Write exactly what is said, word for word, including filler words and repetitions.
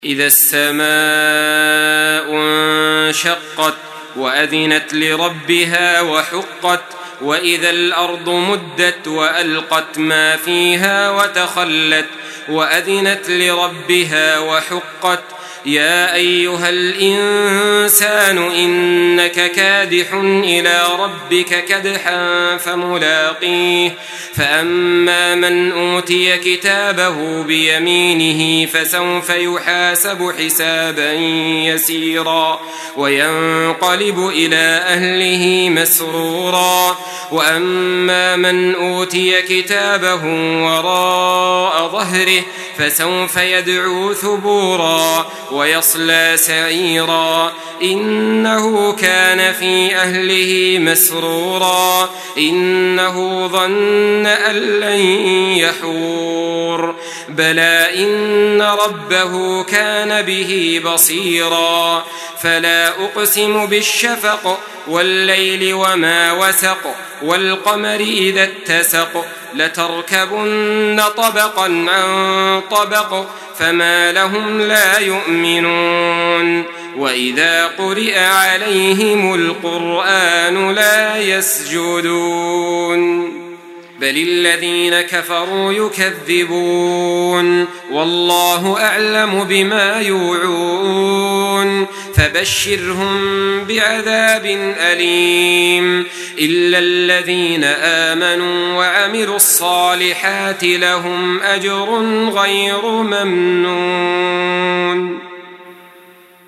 إذا السماء انشقت وأذنت لربها وحقت وإذا الأرض مدت وألقت ما فيها وتخلت وأذنت لربها وحقت يا أيها الإنسان إنك كادح إلى ربك كدحا فملاقيه فأما من أوتي كتابه بيمينه فسوف يحاسب حسابا يسيرا وينقلب إلى أهله مسرورا وأما من أوتي كتابه وراء ظهره فسوف يدعو ثبورا ويصلى سعيرا إنه كان في أهله مسرورا إنه ظن أن لن يحور بلى إن ربه كان به بصيرا فلا أقسم بالشفق والليل وما وسق والقمر إذا اتسق لتركبن طبقا عن طبق فما لهم لا يؤمنون وإذا قرئ عليهم القرآن لا يسجدون بل الذين كفروا يكذبون والله أعلم بما يوعون فبشرهم بعذاب أليم إلا الذين آمنوا وعملوا الصالحات لهم أجر غير ممنون.